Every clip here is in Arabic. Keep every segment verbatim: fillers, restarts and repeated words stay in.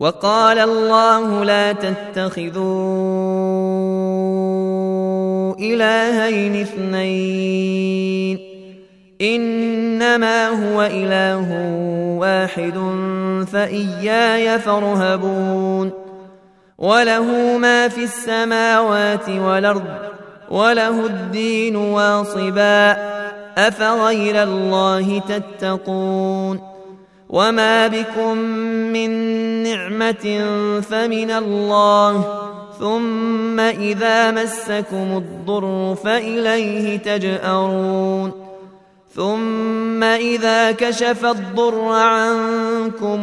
وقال الله لا تتخذوا إلهين اثنين إنما هو إله واحد فإياي فارهبون وله ما في السماوات والأرض وله الدين واصبا أفغير الله تتقون وما بكم من نعمة فمن الله ثم إذا مسكم الضر فإليه تجأرون ثم إذا كشف الضر عنكم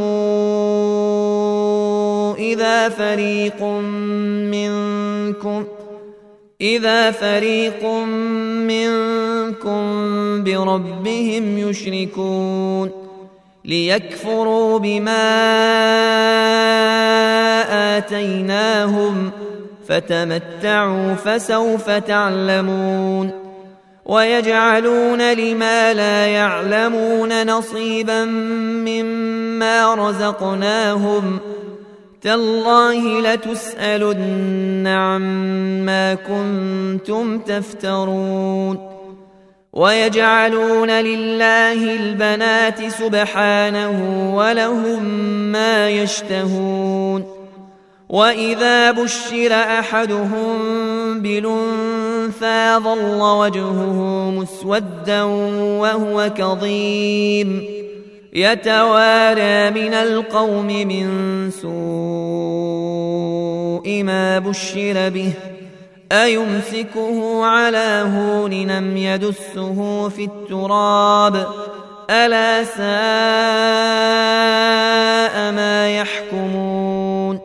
إذا فريق منكم إذا فريق منكم بربهم يشركون ليكفروا بما آتيناهم فتمتعوا فسوف تعلمون ويجعلون لما لا يعلمون نصيبا مما رزقناهم تالله لتسألن عما كنتم تفترون ويجعلون لله البنات سبحانه ولهم ما يشتهون وإذا بشر أحدهم بالأنثى ظل وجهه مسودا وهو كظيم يتوارى من القوم من سوء ما بشر به أيمسكه على هون أم يدسه في التراب ألا ساء ما يحكمون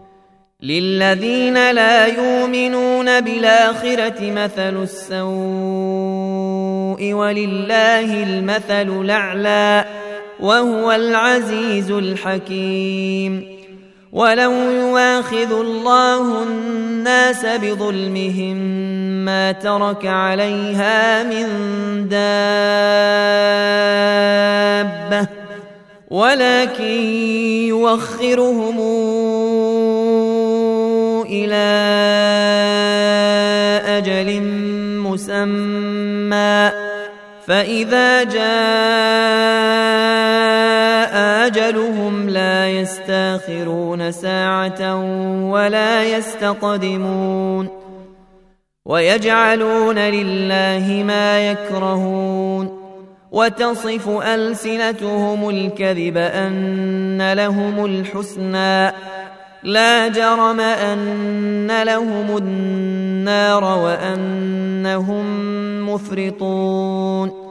للذين لا يؤمنون بالآخرة مثل السوء ولله المثل الأعلى وهو العزيز الحكيم ولو يواخذ الله الناس بظلمهم ما ترك عليها من دابة ولكن يوخرهم إلى أجل مسمى فإذا جاء أجلهم لا يستاخرون ساعة ولا يستقدمون ويجعلون لله ما يكرهون وتصف ألسنتهم الكذب أن لهم الحسنى لا جرم أن لهم النار وأنهم مفرطون